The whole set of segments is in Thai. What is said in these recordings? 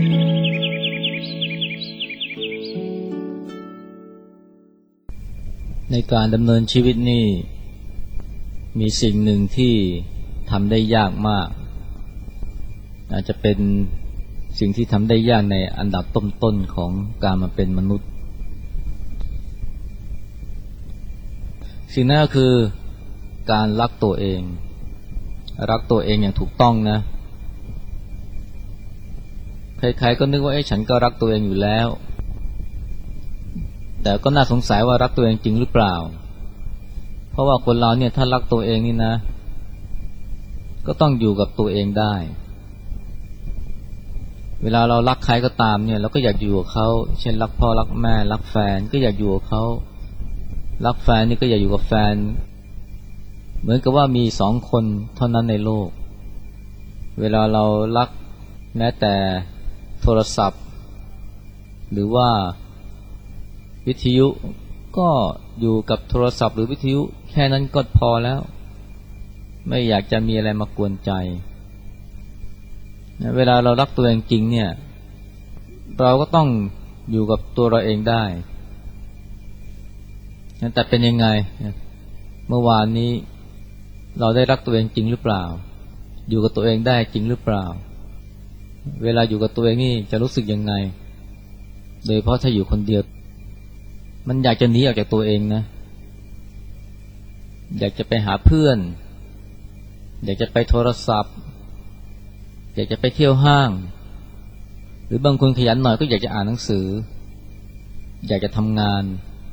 ในการดำเนินชีวิตนี่มีสิ่งหนึ่งที่ทำได้ยากมากอาจจะเป็นสิ่งที่ทำได้ยากในอันดับต้นๆของการมาเป็นมนุษย์สิ่งนั้นก็คือการรักตัวเองอย่างถูกต้องนะใครๆก็นึกว่าฉันก็รักตัวเองอยู่แล้วแต่ก็น่าสงสัยว่ารักตัวเองจริงหรือเปล่าเพราะว่าคนเราเนี่ยถ้ารักตัวเองนี่นะก็ต้องอยู่กับตัวเองได้เวลาเรารักใครก็ตามเนี่ยเราก็อยากอยู่กับเขาเช่นรักพ่อรักแม่รักแฟนก็อยากอยู่กับเขารักแฟนนี่ก็อยากอยู่กับแฟนเหมือนกับว่ามี2 คนเท่านั้นในโลกเวลาเรารักแม้แต่โทรศัพท์หรือว่าวิทยุก็อยู่กับโทรศัพท์หรือวิทยุแค่นั้นก็พอแล้วไม่อยากจะมีอะไรมากวนใจเวลาเรารักตัวเองจริงเนี่ยเราก็ต้องอยู่กับตัวเราเองได้แต่เป็นยังไงเมื่อวานนี้เราได้รักตัวเองจริงหรือเปล่าอยู่กับตัวเองได้จริงหรือเปล่าเวลาอยู่กับตัวเองนี่จะรู้สึกยังไงโดยเฉพาะถ้าอยู่คนเดียวมันอยากจะหนีออกจากตัวเองนะอยากจะไปหาเพื่อนอยากจะไปโทรศัพท์อยากจะไปเที่ยวห้างหรือบางคนขยันหน่อยก็อยากจะอ่านหนังสืออยากจะทำงาน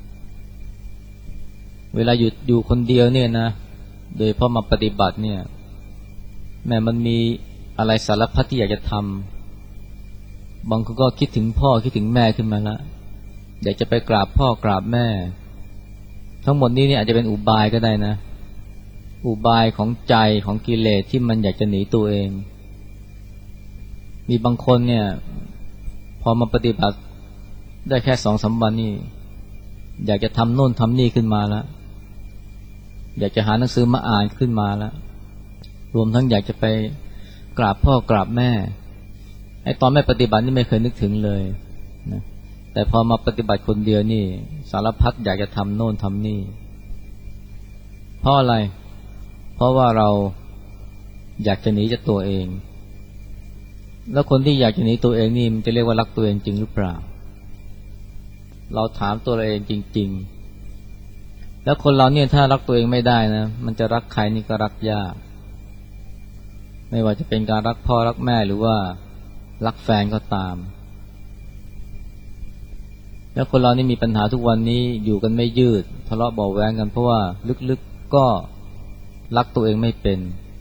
เวลาอยู่คนเดียวเนี่ยนะโดยพอมาปฏิบัติเนี่ยแม้มันมีอะไรสารพัดที่อยากจะทำบางคนก็คิดถึงพ่อคิดถึงแม่ขึ้นมาแล้วอยากจะไปกราบพ่อกราบแม่ทั้งหมดนี้เนี่ยอาจจะเป็นอุบายก็ได้นะอุบายของใจของกิเลสที่มันอยากจะหนีตัวเองมีบางคนเนี่ยพอมาปฏิบัติได้แค่2-3 วันนี่อยากจะทำโน่นทำนี่ขึ้นมาแล้วอยากจะหาหนังสือมาอ่านขึ้นมาแล้วรวมทั้งอยากจะไปกราบพ่อกราบแม่ไอ้ตอนไม่ปฏิบัตินี่ไม่เคยนึกถึงเลยนะแต่พอมาปฏิบัติคนเดียวนี่สารพัดอยากจะทำโน่นทำนี่เพราะอะไรเพราะว่าเราอยากจะหนีจากตัวเองแล้วคนที่อยากจะหนีตัวเองนี่มันจะเรียกว่ารักตัวเองจริงหรือเปล่าเราถามตัวเราเองจริงๆแล้วคนเราเนี่ยถ้ารักตัวเองไม่ได้นะมันจะรักใครนี่ก็รักยากไม่ว่าจะเป็นการรักพ่อรักแม่หรือว่ารักแฟนก็ตามแล้วคนเรานี่มีปัญหาทุกวันนี้อยู่กันไม่ยืดทะเลาะเบาะแว้งกันเพราะว่าลึกๆก็รักตัวเองไม่เป็น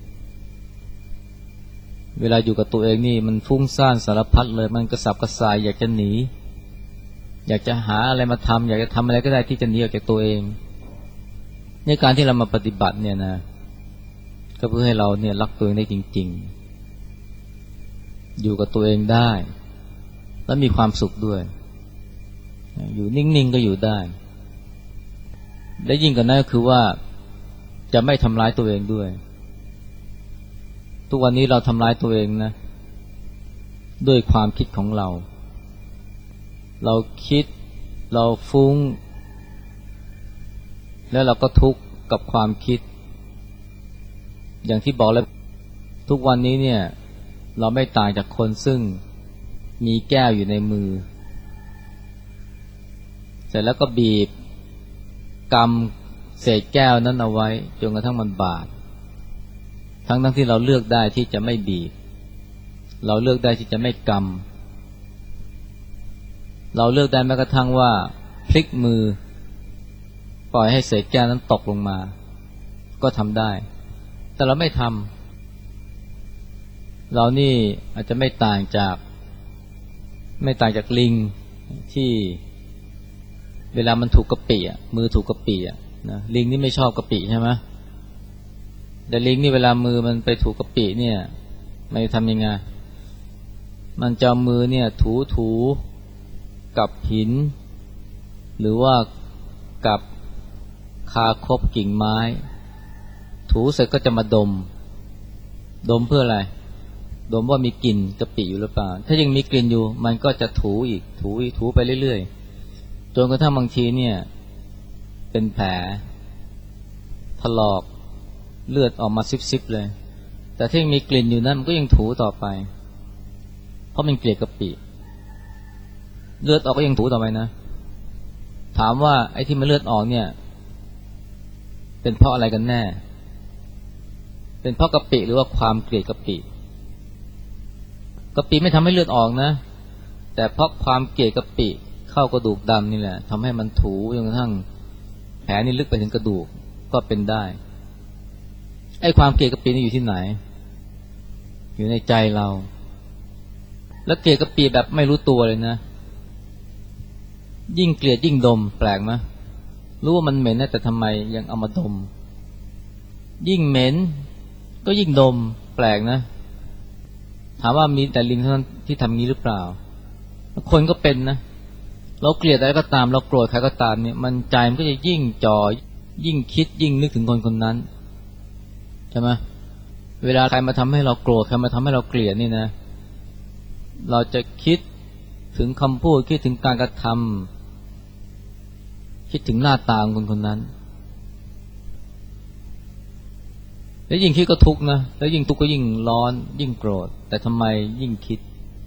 เวลาอยู่กับตัวเองนี่มันฟุ้งซ่านสารพัดเลยมันกระสับกระส่ายอยากจะหนีอยากจะหาอะไรมาทำอยากจะทำอะไรก็ได้ที่จะหนีออกจากตัวเองในการที่เรามาปฏิบัติเนี่ยนะก็เพื่อให้เราเนี่ยรักตัวเองได้จริงๆอยู่กับตัวเองได้และมีความสุขด้วยอยู่นิ่งๆก็อยู่ได้และยิ่งกว่านั้นก็คือว่าจะไม่ทำร้ายตัวเองด้วยทุกวันนี้เราทำร้ายตัวเองนะด้วยความคิดของเราคิดเราฟุ้งแล้วเราก็ทุกข์กับความคิดอย่างที่บอกแล้วทุกวันนี้เนี่ยเราไม่ต่างจากคนซึ่งมีแก้วอยู่ในมือเสร็จแล้วก็บีบกำเศษแก้วนั้นเอาไว้จนกระทั่งมันบาดทั้งที่เราเลือกได้ที่จะไม่บีบเราเลือกได้ที่จะไม่กำเราเลือกได้แม้กระทั่งว่าพลิกมือปล่อยให้เศษแก้วนั้นตกลงมาก็ทำได้แต่เราไม่ทำเรานี่อาจจะไม่ต่างจากลิงที่เวลามันถูกกะปิมือถูกกะปินะลิงนี่ไม่ชอบกะปิใช่ไหมแต่ลิงนี่เวลามือมันไปถูกกะปิเนี่ยมันจะทำยังไงมันจะเอามือเนี่ยถูกับหินหรือว่ากับคาคบกิ่งไม้ถูเสร็จก็จะมาดมเพื่ออะไรดมว่ามีกลิ่นกะปิอยู่หรือเปล่าถ้ายังมีกลิ่นอยู่มันก็จะถูอีกถูไปเรื่อยๆจนกระทั่งบางทีเนี่ยเป็นแผลถลอกเลือดออกมาซิบๆเลยแต่ถ้ายังมีกลิ่นอยู่นั้นมันก็ยังถูต่อไปเพราะมันเกลียดกะปิเลือดออกก็ยังถูต่อไปนะถามว่าไอ้ที่มันเลือดออกเนี่ยเป็นเพราะอะไรกันแน่เป็นเพราะกะปิหรือว่าความเกลียดกะปิไม่ทำให้เลือดออกนะแต่เพราะความเกลียดกะปิเข้ากระดูกดำนี่แหละทำให้มันถูจนกระทั่งแผลนี่ลึกไปถึงกระดูกก็เป็นได้ไอ้ความเกลียดกะปินี่อยู่ที่ไหนอยู่ในใจเราแล้วเกลียดกะปิแบบไม่รู้ตัวเลยนะยิ่งเกลียดยิ่งดมแปลกไหมรู้ว่ามันเหม็นนะแต่ทำไมยังเอามาดมยิ่งเหม็นก็ยิ่งดมแปลกนะถามว่ามีแต่ลิงเท่านั้นที่ทำงี้หรือเปล่าคนก็เป็นนะเราเกลียดอะไรก็ตามเราโกรธใครก็ตามเนี่ยมันใจมันก็จะยิ่งจ่อยิ่งคิดยิ่งนึกถึงคนคนนั้นใช่ไหมเวลาใครมาทำให้เราโกรธใครมาทำให้เราเกลียดนี่นะเราจะคิดถึงคำพูดคิดถึงการกระทำคิดถึงหน้าตาของคนคนนั้นแล้วยิ่งคิดก็ทุกข์นะแล้วยิ่งทุกข์ก็ยิ่งร้อนยิ่งโกรธแต่ทำไมยิ่งคิด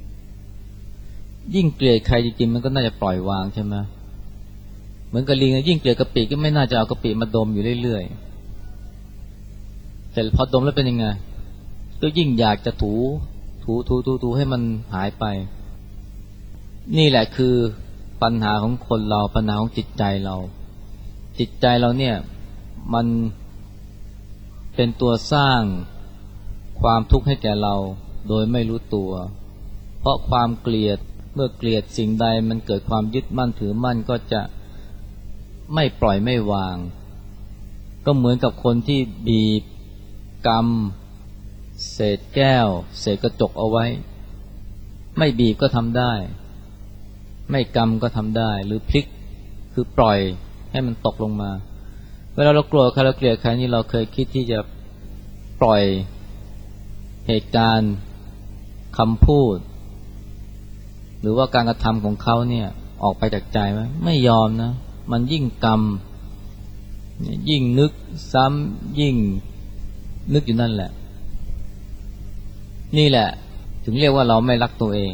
ยิ่งเกลียดใครจริงๆมันก็น่าจะปล่อยวางใช่ไหมเหมือนกับลิงยิ่งเกลียดกะปิก็ไม่น่าจะเอากะปิมาดมอยู่เรื่อยๆแต่พอดมแล้วเป็นยังไงก็ยิ่งอยากจะถูให้มันหายไปนี่แหละคือปัญหาของคนเราปัญหาของจิตใจเราเนี่ยมันเป็นตัวสร้างความทุกข์ให้แก่เราโดยไม่รู้ตัวเพราะความเกลียดเมื่อเกลียดสิ่งใดมันเกิดความยึดมั่นถือมั่นก็จะไม่ปล่อยไม่วางก็เหมือนกับคนที่บีบกำเศษแก้วเศษกระจกเอาไว้ไม่บีบก็ทำได้ไม่กำก็ทำได้หรือพลิกคือปล่อยให้มันตกลงมาเวลาเราโกรธใครเราเกลียดใครนี่เราเคยคิดที่จะปล่อยเหตุการณ์คำพูดหรือว่าการกระทำของเขาเนี่ยออกไปจากใจไหมไม่ยอมนะมันยิ่งกำยิ่งนึกซ้ำยิ่งนึกอยู่นั่นแหละนี่แหละถึงเรียกว่าเราไม่รักตัวเอง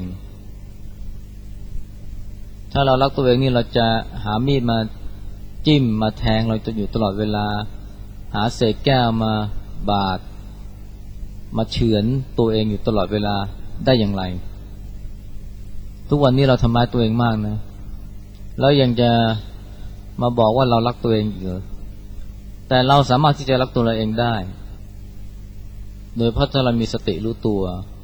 ถ้าเรารักตัวเองนี่เราจะหามีดมาจิ้มมาแทงเราจะอยู่ตลอดเวลาหาเศษแก้วมาบาดมาเฉือนตัวเองอยู่ตลอดเวลาได้อย่างไรทุกวันนี้เราทำร้ายตัวเองมากนะแล้วยังจะมาบอกว่าเรารักตัวเองอีกเหรอแต่เราสามารถที่จะรักตัวเราเองได้โดยเพราะถ้าเรามีสติรู้ตัว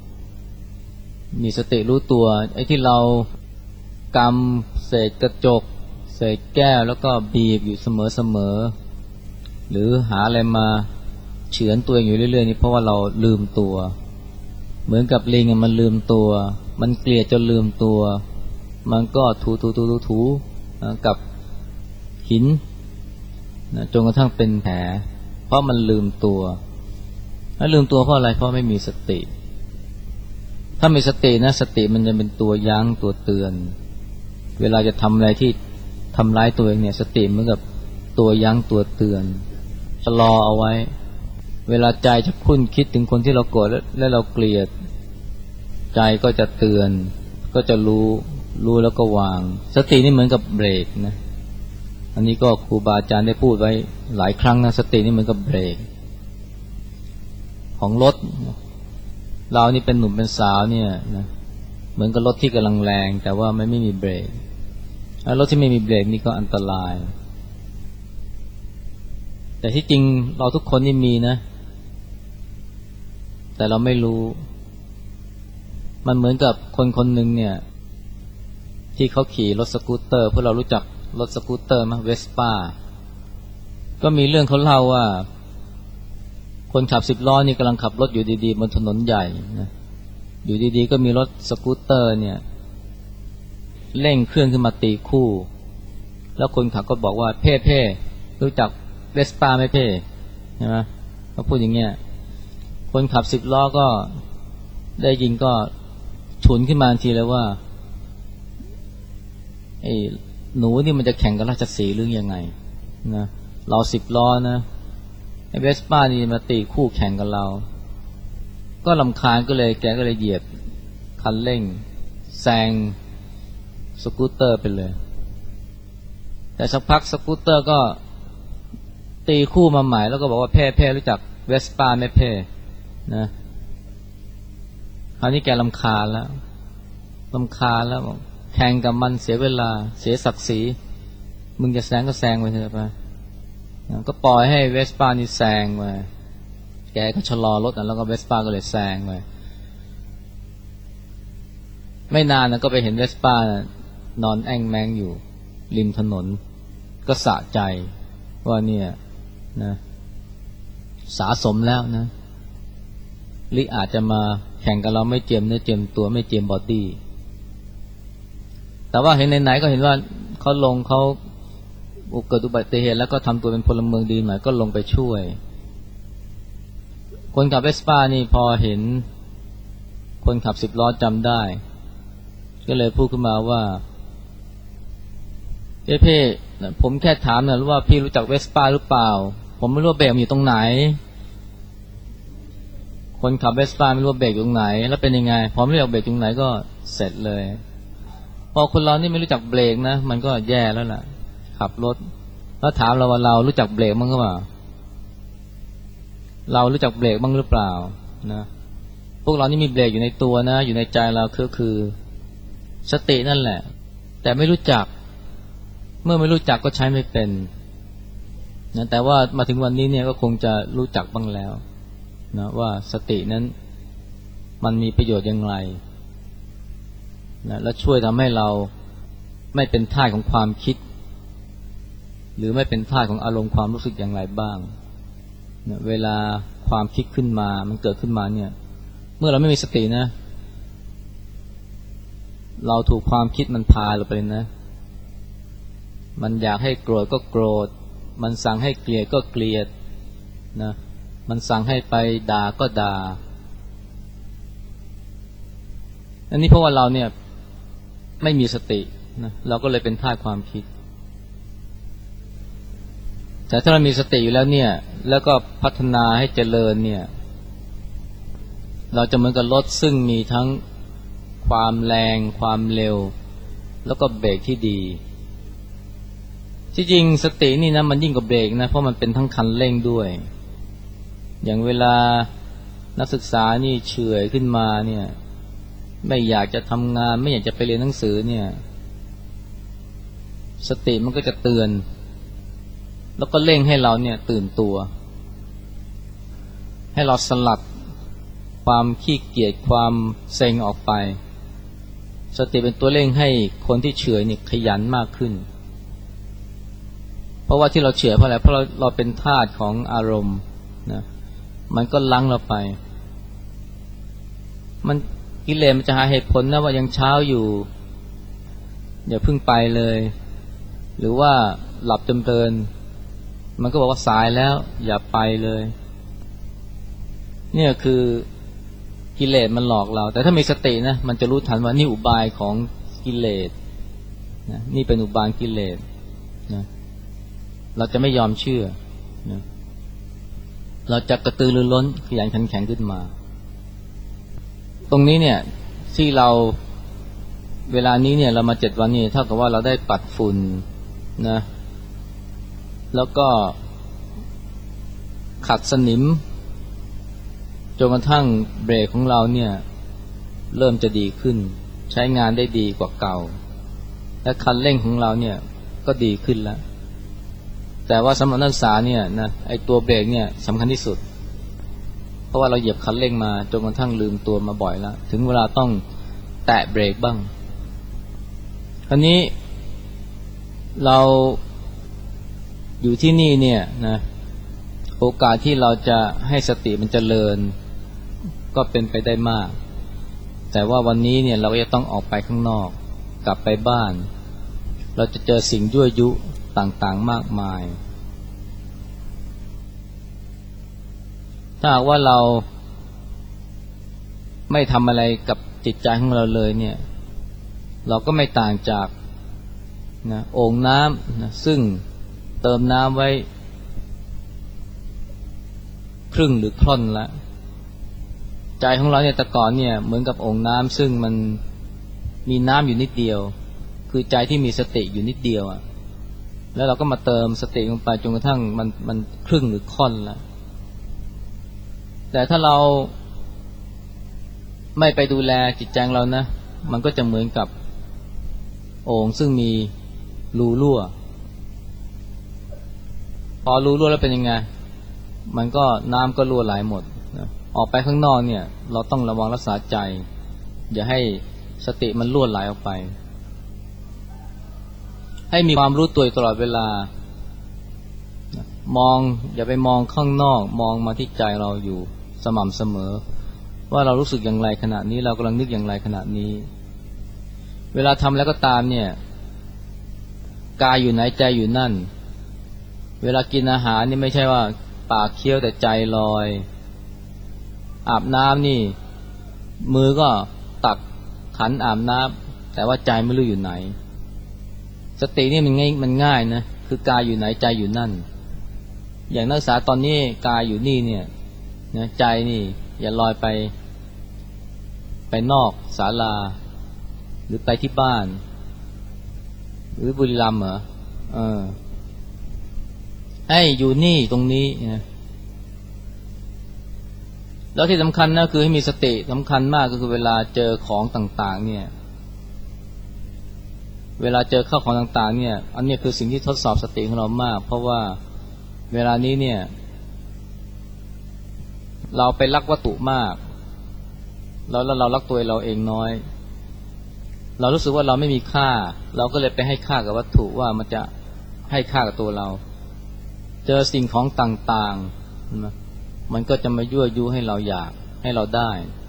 ไอ้ที่เรากำเศษกระจกเศษแก้วแล้วก็บีบอยู่เสมอหรือหาอะไรมาเฉือนตัวเองอยู่เรื่อยๆนี่เพราะว่าเราลืมตัวเหมือนกับลิงมันลืมตัวมันเกลียดจนลืมตัวมันก็ถูกับหินจนกระทั่งเป็นแผลเพราะมันลืมตัวแล้วลืมตัวเพราะอะไรเพราะไม่มีสติถ้ามีสตินะสติมันจะเป็นตัวยั้งตัวเตือนเวลาจะทำอะไรที่ทำร้ายตัวเองเนี่ยสติเหมือนกับตัวยั้งตัวเตือนชะลอเอาไว้เวลาใจจะคุ้นคิดถึงคนที่เราโกรธและเราเกลียดใจก็จะเตือนก็จะรู้แล้วก็วางสตินี่เหมือนกับเบรกนะอันนี้ก็ครูบาอาจารย์ได้พูดไว้หลายครั้งนะสตินี่เหมือนกับเบรกของรถเรานี่เป็นหนุ่มเป็นสาวเนี่ยนะเหมือนกับรถที่กำลังแรงแต่ว่าไม่มีเบรกรถที่ไม่มีเบรกนี่ก็อันตรายแต่ที่จริงเราทุกคนนี่มีนะแต่เราไม่รู้มันเหมือนกับคนหนึ่งเนี่ยที่เขาขี่รถสกูตเตอร์พวกเรารู้จักรถสกูตเตอร์มั้ยเวสป้าก็มีเรื่องเขาเล่าว่าคนขับ10ล้อนี่กำลังขับรถอยู่ดีๆบนถนนใหญ่นะอยู่ดีๆก็มีรถสกูตเตอร์เนี่ยเร่งเครื่องขึ้นมาตีคู่แล้วคนขับก็บอกว่าเพ่รู้จักเวสป้าไหมเพ่ใช่ไหมเขาพูดอย่างเงี้ยคนขับ10ล้อก็ได้ยินก็ฉุนขึ้นมาทันทีเลยว่าไอ้หนูนี่มันจะแข่งกับราชสีห์หรือยังไงนะเรา10 ล้อนะไอ้เวสป้านี่มาตีคู่แข่งกับเราก็รำคาญแกก็เลยเหยียบคันเร่งแซงสกูตเตอร์ไปเลยแต่สักพักสกูตเตอร์ก็ตีคู่มาใหม่แล้วก็บอกว่าเพ่รู้จักเวสป้าไหมเพ่นะคราวนี้แกรำคาญแล้วแข่งกับมันเสียเวลาเสียศักดิ์ศรีมึงจะแซงก็แซงไปเถอะไปก็ปล่อยให้เวสป้านี่แซงไปแกก็ชะลอรถแล้วก็เวสป้าก็เลยแซงไปไม่นานนะก็ไปเห็นเวสป้านอนแอ่งแมงอยู่ริมถนนก็สะใจว่าเนี่ยนะสะสมแล้วนะลิอาจจะมาแข่งกับเราไม่เจียมเนื้อเจียมตัวไม่เจียมบอดี้แต่ว่าเห็นไหนๆก็เห็นว่าเขาเกิดอุบัติเหตุแล้วก็ทำตัวเป็นพลเมืองดีหน่อยก็ลงไปช่วยคนขับเวสป้านี่พอเห็นคนขับ10 ล้อจำได้ก็เลยพูดขึ้นมาว่าพี่ผมแค่ถามนะว่าพี่รู้จักเวสป้าหรือเปล่าผมไม่รู้ว่าเบรกอยู่ตรงไหนคนขับเวสป้าไม่รู้ว่าเบรกอยู่ตรงไหนแล้วเป็นยังไงพอไม่รู้เบรกตรงไหนก็เสร็จเลยพอคนเรานี่ไม่รู้จักเบรกนะมันก็แย่แล้วล่ะขับรถแล้วถามเราว่าเรารู้จักเบรกมั้งหรือเปล่าเรารู้จักเบรกบ้างหรือเปล่านะพวกเรานี่มีเบรกอยู่ในตัวนะอยู่ในใจเราคือสตินั่นแหละแต่ไม่รู้จักเมื่อไม่รู้จักก็ใช้ไม่เป็นนะแต่ว่ามาถึงวันนี้เนี่ยก็คงจะรู้จักบ้างแล้วนะว่าสตินั้นมันมีประโยชน์อย่างไรนะและช่วยทำให้เราไม่เป็นทาสของความคิดหรือไม่เป็นทาสของอารมณ์ความรู้สึกอย่างไรบ้างนะเวลาความคิดขึ้นมามันเกิดขึ้นมาเนี่ยเมื่อเราไม่มีสตินะเราถูกความคิดมันพาเราไปนะมันอยากให้โกรธก็โกรธมันสั่งให้เกลียดก็เกลียดนะมันสั่งให้ไปด่าก็ด่าอันนี้เพราะว่าเราเนี่ยไม่มีสตินะเราก็เลยเป็นทาสความคิดแต่ถ้าเรามีสติอยู่แล้วเนี่ยแล้วก็พัฒนาให้เจริญเนี่ยเราจะเหมือนกับรถซึ่งมีทั้งความแรงความเร็วแล้วก็เบรกที่ดีที่จริงสตินี่นะมันยิ่งกว่าเบรกนะเพราะมันเป็นทั้งคันเร่งด้วยอย่างเวลานักศึกษานี่เฉื่อยขึ้นมาเนี่ยไม่อยากจะทำงานไม่อยากจะไปเรียนหนังสือเนี่ยสติมันก็จะเตือนแล้วก็เร่งให้เราเนี่ยตื่นตัวให้เราสลัดความขี้เกียจความเซ็งออกไปสติเป็นตัวเร่งให้คนที่เฉื่อยนี่ขยันมากขึ้นเพราะว่าที่เราเฉื่อยเพราะอะไรเพราะเราเป็นทาสของอารมณ์นะมันก็ลังเราไปมันกิเลสมันจะหาเหตุผลนะว่ายังเช้าอยู่อย่าเพิ่งไปเลยหรือว่าหลับจนเพลินมันก็บอกว่าสายแล้วอย่าไปเลยเนี่ยคือกิเลสมันหลอกเราแต่ถ้ามีสตินะมันจะรู้ทันว่านี่อุบายของกิเลสนะนี่เป็นอุบายกิเลสนะเราจะไม่ยอมเชื่อนะเราจะกระตือรือร้นขยันขันแข็งขึ้นมาตรงนี้เนี่ยที่เราเวลานี้เนี่ยเรามา7 วันนี้เท่ากับว่าเราได้ปัดฝุ่นนะแล้วก็ขัดสนิมจนกระทั่งเบรกของเราเนี่ยเริ่มจะดีขึ้นใช้งานได้ดีกว่าเก่าและคันเร่งของเราเนี่ยก็ดีขึ้นแล้วแต่ว่าสำหรับนักศึกษาเนี่ยนะไอ้ตัวเบรกเนี่ยสำคัญที่สุดเพราะว่าเราเหยียบคันเร่งมาจนกระทั่งลืมตัวมาบ่อยแล้วถึงเวลาต้องแตะเบรกบ้างคราวนี้เราอยู่ที่นี่เนี่ยนะโอกาสที่เราจะให้สติมันเจริญก็เป็นไปได้มากแต่ว่าวันนี้เนี่ยเราก็จะต้องออกไปข้างนอกกลับไปบ้านเราจะเจอสิ่งยั่วยุต่างๆมากมายถ้าหากว่าเราไม่ทำอะไรกับจิตใจของเราเลยเนี่ยเราก็ไม่ต่างจากนะโอ่งน้ำนะซึ่งเติมน้ำไว้ครึ่งหรือค่อนละใจของเราเนี่ยแต่ก่อนเนี่ยเหมือนกับโอ่งน้ำซึ่งมันมีน้ำอยู่นิดเดียวคือใจที่มีสติอยู่นิดเดียวอ่ะแล้วเราก็มาเติมสติลงไปจนกระทั่งมันครึ่งหรือค่อนละแต่ถ้าเราไม่ไปดูแลจิตใจเรานะมันก็จะเหมือนกับโอ่งซึ่งมีรูรั่วพอรูรั่วแล้วเป็นยังไงมันก็น้ำก็รั่วไหลหมดนะออกไปข้างนอกเนี่ยเราต้องระวังรักษาใจอย่าให้สติมันรั่วไหลออกไปให้มีความรู้ตัวตลอดเวลามองอย่าไปมองข้างนอกมองมาที่ใจเราอยู่สม่ำเสมอว่าเรารู้สึกอย่างไรขณะนี้เรากำลังนึกอย่างไรขณะนี้เวลาทำแล้วก็ตามเนี่ยกายอยู่ไหนใจอยู่นั่นเวลากินอาหารนี่ไม่ใช่ว่าปากเคี้ยวแต่ใจลอยอาบน้ำนี่มือก็ตักขันอาบน้ำแต่ว่าใจไม่รู้อยู่ไหนสตินี่มันง่ายนะคือกายอยู่ไหนใจอยู่นั่นอย่างนักศึกษาตอนนี้กายอยู่นี่เนี่ยนะใจนี่อย่าลอยไปนอกศาลาหรือไปที่บ้านหรือบุรีรัมย์เหรอให้อยู่นี่ตรงนี้นะแล้วที่สำคัญนะคือให้มีสติสำคัญมากก็คือเวลาเจอของต่างๆเนี่ยเวลาเจอข้าวของต่างๆเนี่ยอันนี้คือสิ่งที่ทดสอบสติของเรามากเพราะว่าเวลานี้เนี่ยเราไปรักวัตถุมากแล้วเรารักตัวเราเองน้อยเรารู้สึกว่าเราไม่มีค่าเราก็เลยไปให้ค่ากับวัตถุว่ามันจะให้ค่ากับตัวเราเจอสิ่งของต่างๆมันก็จะมายั่วยุให้เราอยากให้เราได้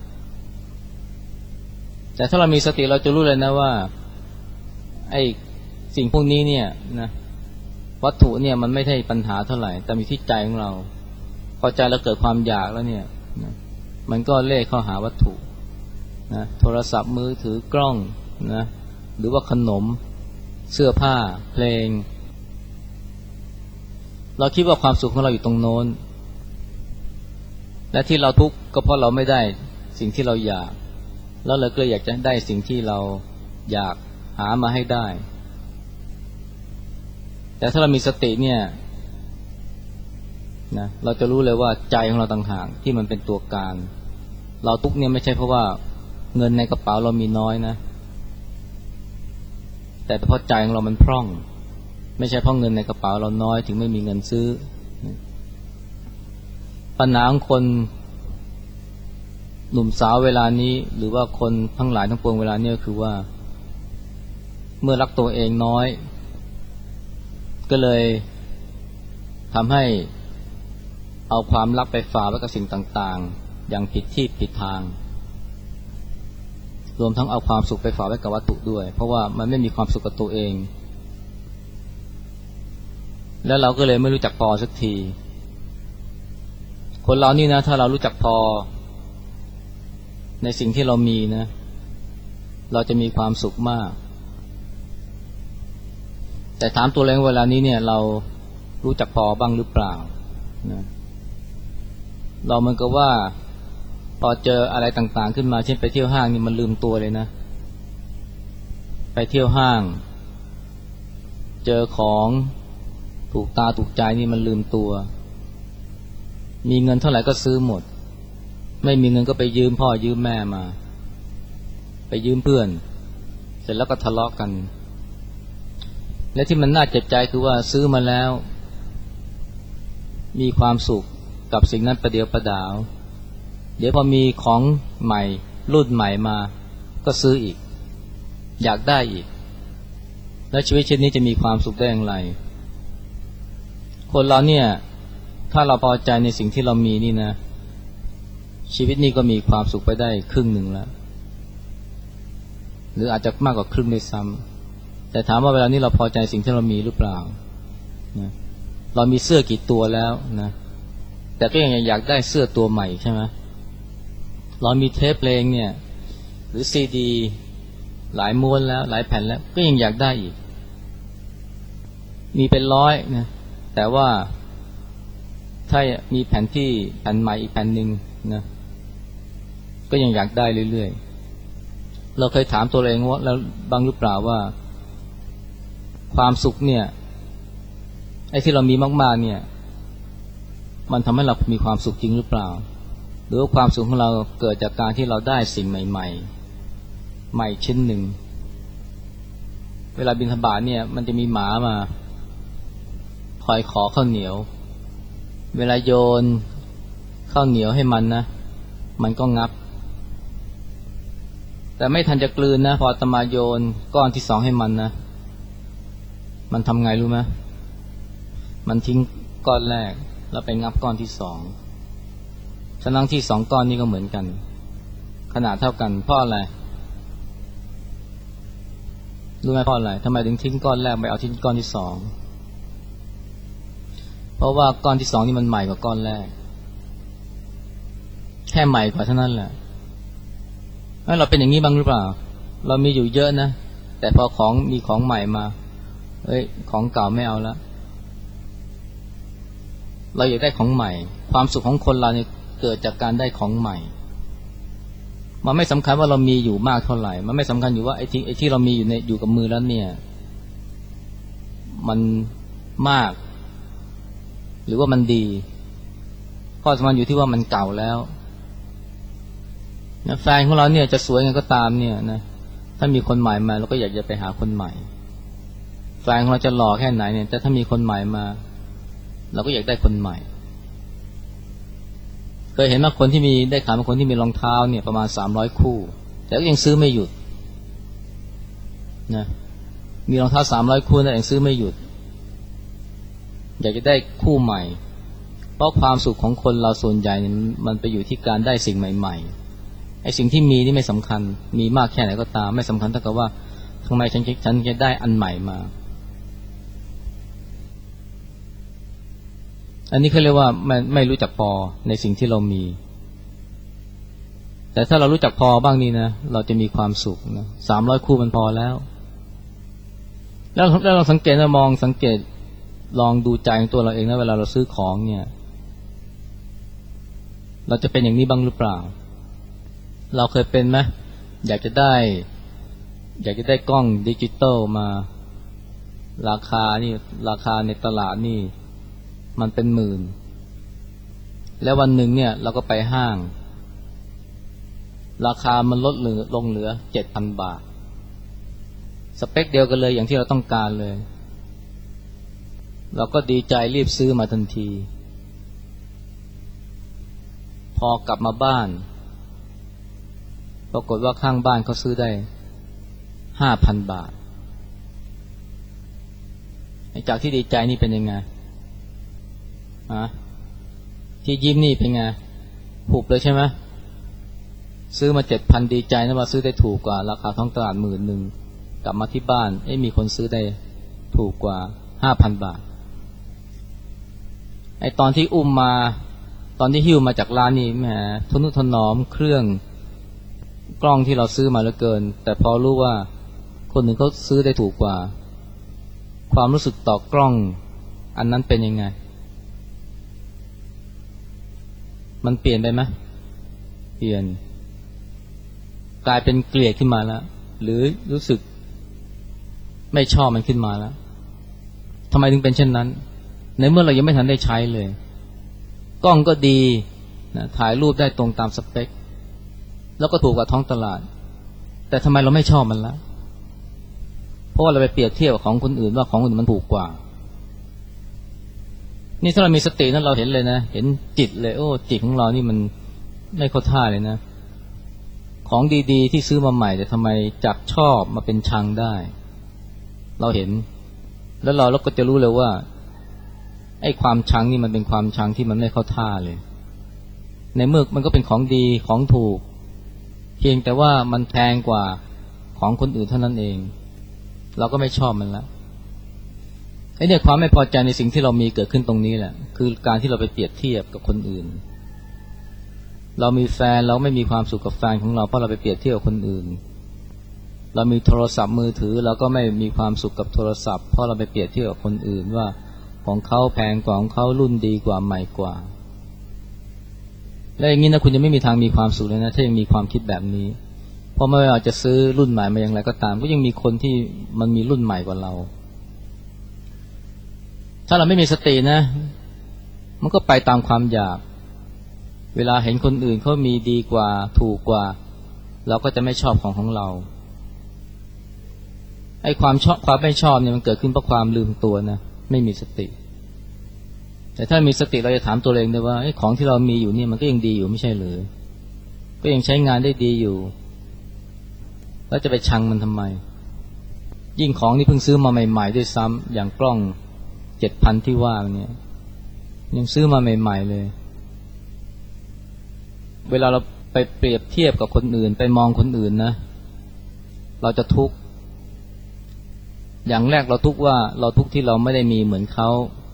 แต่ถ้าเรามีสติเราจะรู้เลยนะว่าไอ้สิ่งพวกนี้เนี่ยนะวัตถุเนี่ยมันไม่ใช่ปัญหาเท่าไหร่แต่มีที่ใจของเราพอใจเราเกิดความอยากแล้วเนี่ยนะมันก็เล่เข้าหาวัตถุนะโทรศัพท์มือถือกล้องนะหรือว่าขนมเสื้อผ้าเพลงเราคิดว่าความสุขของเราอยู่ตรงโน้นและที่เราทุกข์ก็เพราะเราไม่ได้สิ่งที่เราอยากแล้วเราก็อยากจะได้สิ่งที่เราอยากหามาให้ได้แต่ถ้าเรามีสติเนี่ยนะเราจะรู้เลยว่าใจของเราต่างหากที่มันเป็นตัวการเราทุกข์เนี่ยไม่ใช่เพราะว่าเงินในกระเป๋าเรามีน้อยนะแต่เพราะใจของเรามันพร่องไม่ใช่เพราะเงินในกระเป๋าเราน้อยถึงไม่มีเงินซื้อปัญหาของคนหนุ่มสาวเวลานี้หรือว่าคนทั้งหลายทั้งปวงเวลานี้ก็คือว่าเมื่อรักตัวเองน้อยก็เลยทำให้เอาความรักไปฝากไว้กับสิ่งต่างๆอย่างผิดที่ผิดทางรวมทั้งเอาความสุขไปฝากไว้กับวัตถุด้วยเพราะว่ามันไม่มีความสุขกับตัวเองแล้วเราก็เลยไม่รู้จักพอสักทีคนเรานี่นะถ้าเรารู้จักพอในสิ่งที่เรามีนะเราจะมีความสุขมากแต่ถามตัวเองเวลานี้เนี่ยเรารู้จักพอบ้างหรือเปล่านะเราเหมือนกับว่าพอเจออะไรต่างๆขึ้นมาเช่นไปเที่ยวห้างนี่มันลืมตัวเลยนะไปเที่ยวห้างเจอของถูกตาถูกใจนี่มันลืมตัวมีเงินเท่าไหร่ก็ซื้อหมดไม่มีเงินก็ไปยืมพ่อยืมแม่มาไปยืมเพื่อนเสร็จแล้วก็ทะเลาะกันและที่มันน่าเจ็บใจคือว่าซื้อมาแล้วมีความสุขกับสิ่งนั้นประเดียวประดาวเดี๋ยวพอมีของใหม่รุ่นใหม่มาก็ซื้ออีกอยากได้อีกแล้วชีวิตเช่นนี้จะมีความสุขได้อย่างไรคนเราเนี่ยถ้าเราพอใจในสิ่งที่เรามีนี่นะชีวิตนี้ก็มีความสุขไปได้ครึ่งหนึ่งแล้วหรืออาจจะมากกว่าครึ่งด้วยซ้ำแต่ถามว่าเวลานี้เราพอใจสิ่งที่เรามีหรือเปล่านะเรามีเสื้อกี่ตัวแล้วนะแต่ก็ยังอยากได้เสื้อตัวใหม่ใช่ไหมเรามีเทปเพลงเนี่ยหรือซีดีหลายม้วนแล้วหลายแผ่นแล้วก็ยังอยากได้อีกมีเป็นร้อยนะแต่ว่าถ้ามีแผ่นที่แผ่นใหม่อีกแผ่นหนึ่งนะก็ยังอยากได้เรื่อยๆเราเคยถามตัวเองว่าแล้วบ้างหรือเปล่าว่าความสุขเนี่ยไอ้ที่เรามีมากๆเนี่ยมันทำให้เรามีความสุขจริงหรือเปล่าหรือว่าความสุขของเราเกิดจากการที่เราได้สิ่งใหม่ๆใหม่ชิ้นหนึ่งเวลาบิณฑบาตเนี่ยมันจะมีหมามาคอยขอข้าวเหนียวเวลาโยนข้าวเหนียวให้มันนะมันก็งับแต่ไม่ทันจะกลืนนะพออาตมาโยนก้อนที่สองให้มันนะมันทำไงรู้ไหมมันทิ้งก้อนแรกแล้วไปงับก้อนที่สองฉะนั้นที่สองก้อนนี้ก็เหมือนกันขนาดเท่ากันเพราะอะไรรู้ไหมเพราะอะไรทำไมถึงทิ้งก้อนแรกไปเอาทิ้งก้อนที่สองเพราะว่าก้อนที่สองนี่มันใหม่กว่าก้อนแรกแค่ใหม่กว่าเท่านั้นแหละเราเป็นอย่างนี้บ้างหรือเปล่าเรามีอยู่เยอะนะแต่พอมีของใหม่มาของเก่าไม่เอาแล้วเราอยากได้ของใหม่ความสุขของคนเราเนี่ยเกิดจากการได้ของใหม่มันไม่สำคัญว่าเรามีอยู่มากเท่าไหร่มันไม่สำคัญอยู่ว่าไอ้ที่เรามีอยู่กับมือแล้วเนี่ยมันมากหรือว่ามันดีข้อสำคัญอยู่ที่ว่ามันเก่าแล้วนะแฟนของเราเนี่ยจะสวยไงก็ตามเนี่ยนะถ้ามีคนใหม่มาเราก็อยากจะไปหาคนใหม่แฟนของเราจะหล่อแค่ไหนเนี่ยแต่ถ้ามีคนใหม่มาเราก็อยากได้คนใหม่เคยเห็นว่าคนที่ได้ข่าวว่าคนที่มีรองเท้าเนี่ยประมาณ300คู่แต่ก็ยังซื้อไม่หยุดนะมีรองเท้า300คู่แต่ยังซื้อไม่หยุดอยากจะได้คู่ใหม่เพราะความสุขของคนเราส่วนใหญ่มันไปอยู่ที่การได้สิ่งใหม่ๆไอ้สิ่งที่มีนี่ไม่สำคัญมีมากแค่ไหนก็ตามไม่สำคัญเท่ากับว่าทำไมฉันจะได้อันใหม่มาอันนี้เขาเรียกว่าไม่รู้จักพอในสิ่งที่เรามีแต่ถ้าเรารู้จักพอบ้างนี่นะเราจะมีความสุขนะ300คู่มันพอแล้วเราสังเกตลองดูใจของตัวเราเองนะเวลาเราซื้อของเนี่ยเราจะเป็นอย่างนี้บ้างหรือเปล่าเราเคยเป็นไหมอยากจะได้กล้องดิจิตอลมาราคาในตลาดนี่มันเป็นหมื่นแล้ววันหนึ่งเนี่ยเราก็ไปห้างราคามันลดลงเหลือ 7,000 บาทสเปคเดียวกันเลยอย่างที่เราต้องการเลยเราก็ดีใจรีบซื้อมาทันทีพอกลับมาบ้านปรากฏว่าข้างบ้านเขาซื้อได้ 5,000 บาทจากที่ดีใจนี่เป็นยังไงที่ยิ้มนี่เป็นไงผูกเลยใช่ไหมซื้อมา 7,000 ดีใจนะว่าซื้อได้ถูกกว่าราคาท้องตลาด 10,000 กลับมาที่บ้านมีคนซื้อได้ถูกกว่า 5,000 บาทตอนที่อุ้มมาตอนที่หิ้วมาจากร้านนี่แหมทนุถนอมเครื่องกล้องที่เราซื้อมาเหลือเกินแต่พอรู้ว่าคนหนึ่งเขาซื้อได้ถูกกว่าความรู้สึกต่อกล้องอันนั้นเป็นยังไงมันเปลี่ยนไปไหมเปลี่ยนกลายเป็นเกลียดขึ้นมาแล้วหรือรู้สึกไม่ชอบมันขึ้นมาแล้วทำไมถึงเป็นเช่นนั้นในเมื่อเรายังไม่ทันได้ใช้เลยกล้องก็ดีนะถ่ายรูปได้ตรงตามสเปคแล้วก็ถูกกว่าท้องตลาดแต่ทำไมเราไม่ชอบมันละเพราะว่าเราไปเปรียบเทียบกับของคนอื่นว่าของคนอื่นมันถูกกว่านี่ถ้าเรามีสตินั้นเราเห็นเลยนะเห็นจิตเลยโอ้จิตของเรานี่มันไม่เข้าท่าเลยนะของดีๆที่ซื้อมาใหม่แต่ทำไมจากชอบมาเป็นชังได้เราเห็นแล้วเราก็จะรู้เลยว่าไอ้ความชังนี่มันเป็นความชังที่มันไม่เข้าท่าเลยในเมื่อมันก็เป็นของดีของถูกเพียงแต่ว่ามันแพงกว่าของคนอื่นเท่านั้นเองเราก็ไม่ชอบมันแล้วไอ้เนี่ยความไม่พอใจในสิ่งที่เรามีเกิดขึ้นตรงนี้แหละคือการที่เราไปเปรียบเทียบกับคนอื่นเรามีแฟนเราไม่มีความสุขกับแฟนของเราเพราะเราไปเปรียบเทียบกับคนอื่นเรามีโทรศัพท์มือถือเราก็ไม่มีความสุขกับโทรศัพท์เพราะเราไปเปรียบเทียบกับคนอื่นว่าของเขาแพงกว่าของเขารุ่นดีกว่าใหม่กว่าและอย่างนี้นะคุณจะไม่มีทางมีความสุขเลยนะถ้ายังมีความคิดแบบนี้เพราะไม่ว่าจะซื้อรุ่นใหม่มาอย่างไรก็ตามก็ยังมีคนที่มันมีรุ่นใหม่กว่าเราถ้าเราไม่มีสตินะมันก็ไปตามความอยากเวลาเห็นคนอื่นเขามีดีกว่าถูกกว่าเราก็จะไม่ชอบของเราไอ้ความชอบความไม่ชอบเนี่ยมันเกิดขึ้นเพราะความลืมตัวนะไม่มีสติแต่ถ้ามีสติเราจะถามตัวเองได้ว่าไอ้ของที่เรามีอยู่เนี่ยมันก็ยังดีอยู่ไม่ใช่หรือก็ยังใช้งานได้ดีอยู่แล้วจะไปชังมันทำไมยิ่งของนี่เพิ่งซื้อมาใหม่ๆด้วยซ้ำอย่างกล้อง 7,000 ที่ว่าเนี่ยยังซื้อมาใหม่ๆเลยเวลาเราไปเปรียบเทียบกับคนอื่นไปมองคนอื่นนะเราจะทุกข์อย่างแรกเราทุกข์ว่าเราทุกข์ที่เราไม่ได้มีเหมือนเขา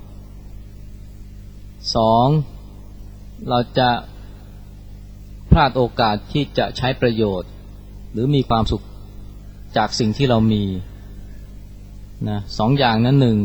สองเราจะพลาดโอกาสที่จะใช้ประโยชน์หรือมีความสุขจากสิ่งที่เรามีนะสองอย่างนั้นหนึ่ง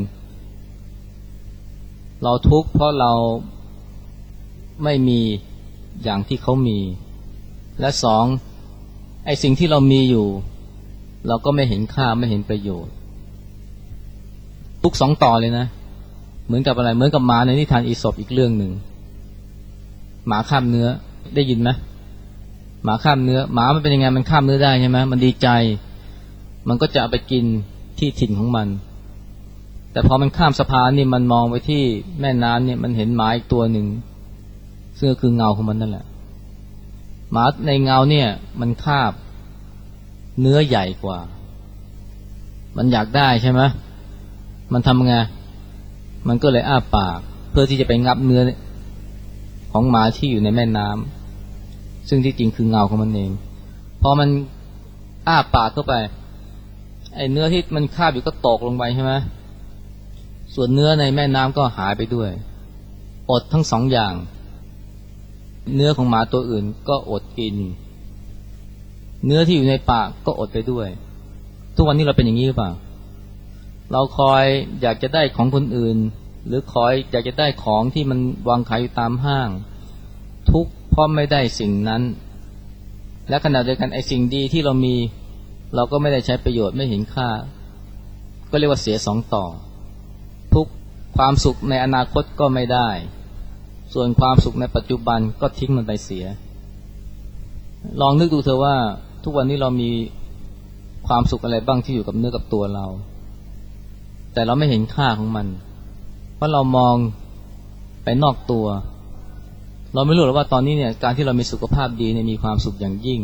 เราทุกข์เพราะเราไม่มีอย่างที่เขามีและสองไอ้สิ่งที่เรามีอยู่เราก็ไม่เห็นค่าไม่เห็นประโยชน์ทุกสองต่อเลยนะเหมือนกับอะไรเหมือนกับหมาในนิทานอีสปอีกเรื่องหนึ่งหมาข้ามเนื้อได้ยินไหมหมาข้ามเนื้อหมามันเป็นยังไงมันข้ามเนื้อได้ใช่ไหมมันดีใจมันก็จะเอาไปกินที่ถิ่นของมันแต่พอมันข้ามสะพานนี่มันมองไปที่แม่น้ำเนี่ยมันเห็นหมาอีกตัวหนึ่งซึ่งก็คือเงาของมันนั่นแหละหมาในเงาเนี่ยมันคาบเนื้อใหญ่กว่ามันอยากได้ใช่ไหมมันทำไงมันก็เลยอ้าปากเพื่อที่จะไปงับเนื้อของหมาที่อยู่ในแม่น้ำซึ่งที่จริงคือเงาของมันเองพอมันอ้าปากเข้าไปไอ้เนื้อที่มันคาบอยู่ก็ตกลงไปใช่ไหมส่วนเนื้อในแม่น้ำก็หายไปด้วยอดทั้งสองอย่างเนื้อของหมาตัวอื่นก็อดกินเนื้อที่อยู่ในปากก็อดไปด้วยทุกวันนี้เราเป็นอย่างนี้หรือเปล่าเราคอยอยากจะได้ของคนอื่นหรือคอยอยากจะได้ของที่มันวางขายอยู่ตามห้างทุกข์เพราะไม่ได้สิ่งนั้นและขณะเดียวกันไอ้สิ่งดีที่เรามีเราก็ไม่ได้ใช้ประโยชน์ไม่เห็นค่าก็เรียกว่าเสียสองต่อทุกความสุขในอนาคตก็ไม่ได้ส่วนความสุขในปัจจุบันก็ทิ้งมันไปเสียลองนึกดูเถอะว่าทุกวันนี้เรามีความสุขอะไรบ้างที่อยู่กับเนื้อกับตัวเราแต่เราไม่เห็นค่าของมันเพราะเรามองไปนอกตัวเราไม่รู้หรอกว่าตอนนี้เนี่ยการที่เรามีสุขภาพดีเนี่ยมีความสุขอย่างยิ่ง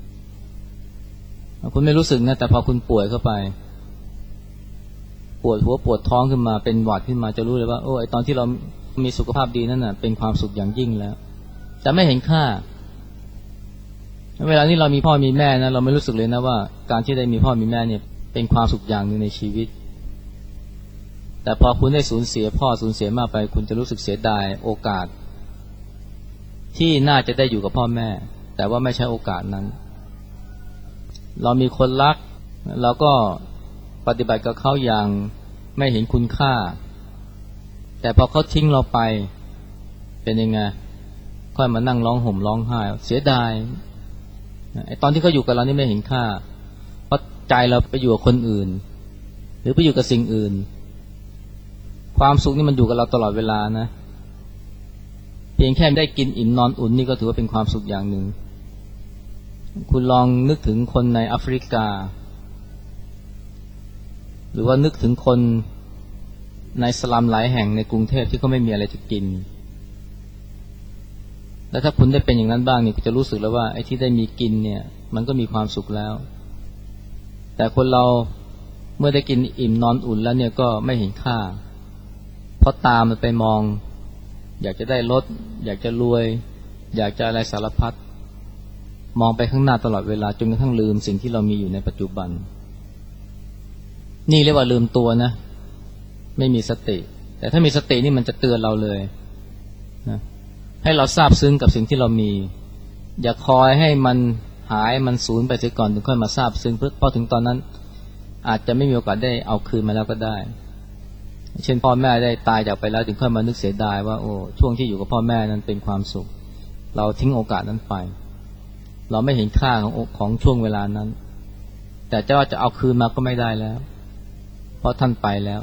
คุณไม่รู้สึกนะแต่พอคุณป่วยเข้าไปปวดหัวปวดท้องขึ้นมาเป็นหวัดขึ้นมาจะรู้เลยว่าโอ้ไอตอนที่เรามีสุขภาพดีนั่นน่ะเป็นความสุขอย่างยิ่งแล้วแต่ไม่เห็นค่าเวลาที่เรามีพ่อมีแม่นะเราไม่รู้สึกเลยนะว่าการที่ได้มีพ่อมีแม่เนี่ยเป็นความสุขอย่างหนึ่งในชีวิตแต่พอคุณได้สูญเสียพ่อสูญเสียมากไปคุณจะรู้สึกเสียดายโอกาสที่น่าจะได้อยู่กับพ่อแม่แต่ว่าไม่ใช่โอกาสนั้นเรามีคนรักเราก็ปฏิบัติกับเขาอย่างไม่เห็นคุณค่าแต่พอเขาทิ้งเราไปเป็นยังไงค่อยมานั่งร้องห่มร้องไห้เสียดายไอ้ตอนที่เขาอยู่กับเรานี่ไม่เห็นค่าเพราะใจเราไปอยู่กับคนอื่นหรือไปอยู่กับสิ่งอื่นความสุขนี่มันอยู่กับเราตลอดเวลานะเพียงแค่ได้กินอิ่มนอนอุ่นนี่ก็ถือว่าเป็นความสุขอย่างหนึ่งคุณลองนึกถึงคนในแอฟริกาหรือว่านึกถึงคนในสลัมหลายแห่งในกรุงเทพที่เขาไม่มีอะไรจะกินแล้วถ้าคุณได้เป็นอย่างนั้นบ้างนี่คุณจะรู้สึกแล้วว่าไอ้ที่ได้มีกินเนี่ยมันก็มีความสุขแล้วแต่คนเราเมื่อได้กินอิ่มนอนอุ่นแล้วเนี่ยก็ไม่เห็นค่าเพราะตามันไปมองอยากจะได้รถอยากจะรวยอยากจะอะไรสารพัดมองไปข้างหน้าตลอดเวลาจนกระทั่งลืมสิ่งที่เรามีอยู่ในปัจจุบันนี่เรียกว่าลืมตัวนะไม่มีสติแต่ถ้ามีสตินี่มันจะเตือนเราเลยนะให้เราซาบซึ้งกับสิ่งที่เรามีอย่าคอยให้มันหายมันสูญไปเสียก่อนถึงค่อยมาทราบซึ้งเพราะถึงตอนนั้นอาจจะไม่มีโอกาสได้เอาคืนมาแล้วก็ได้เช่นพ่อแม่ได้ตายจากไปแล้วถึงค่อยมานึกเสียดายว่าโอ้ช่วงที่อยู่กับพ่อแม่นั้นเป็นความสุขเราทิ้งโอกาสนั้นไปเราไม่เห็นค่าของช่วงเวลานั้นแต่จะว่าจะเอาคืนมาก็ไม่ได้แล้วเพราะท่านไปแล้ว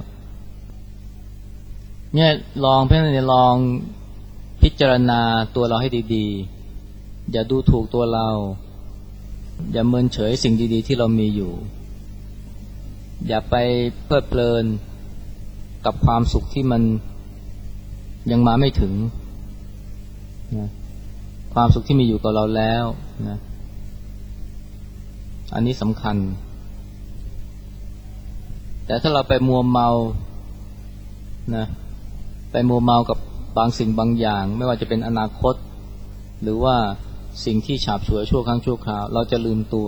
เนี่ยลองเพื่อนลองพิจารณาตัวเราให้ดีๆอย่าดูถูกตัวเราอย่าเมินเฉยสิ่งดีๆที่เรามีอยู่อย่าไปเพลิดเพลินกับความสุขที่มันยังมาไม่ถึงนะความสุขที่มีอยู่กับเราแล้วนะอันนี้สำคัญแต่ถ้าเราไปมัวเมานะไปมัวเมากับบางสิ่งบางอย่างไม่ว่าจะเป็นอนาคตหรือว่าสิ่งที่ฉาบฉวยชั่วครั้งชั่วคราวเราจะลืมตัว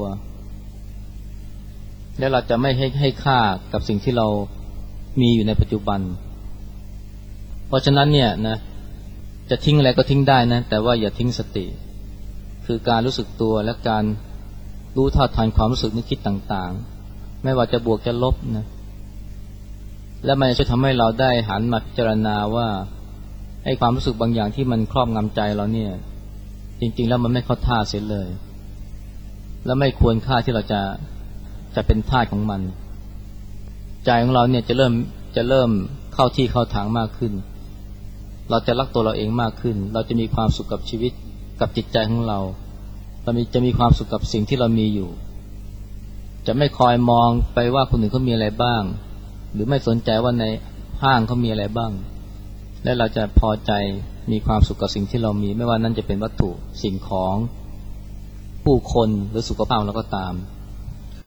และเราจะไม่ให้ค่ากับสิ่งที่เรามีอยู่ในปัจจุบันเพราะฉะนั้นเนี่ยนะจะทิ้งอะไรก็ทิ้งได้นะแต่ว่าอย่าทิ้งสติคือการรู้สึกตัวและการรู้เท่าทันความรู้สึกนึกคิดต่างๆไม่ว่าจะบวกจะลบนะและมันจะช่วยทำให้เราได้หันมาพิจารณาว่าไอ้ความรู้สึกบางอย่างที่มันครอบงำใจเราเนี่ยจริงๆแล้วมันไม่เข้าท่าเสียเลยและไม่ควรค่าที่เราจะเป็นทาสของมันใจของเราเนี่ยจะเริ่มเข้าที่เข้าทางมากขึ้นเราจะรักตัวเราเองมากขึ้นเราจะมีความสุขกับชีวิตกับจิตใจของเราจะมีความสุขกับสิ่งที่เรามีอยู่จะไม่คอยมองไปว่าคนอื่นเขามีอะไรบ้างหรือไม่สนใจว่าในห้างเขามีอะไรบ้างและเราจะพอใจมีความสุขกับสิ่งที่เรามีไม่ว่านั้นจะเป็นวัตถุสิ่งของผู้คนหรือสุขภาพเราก็ตาม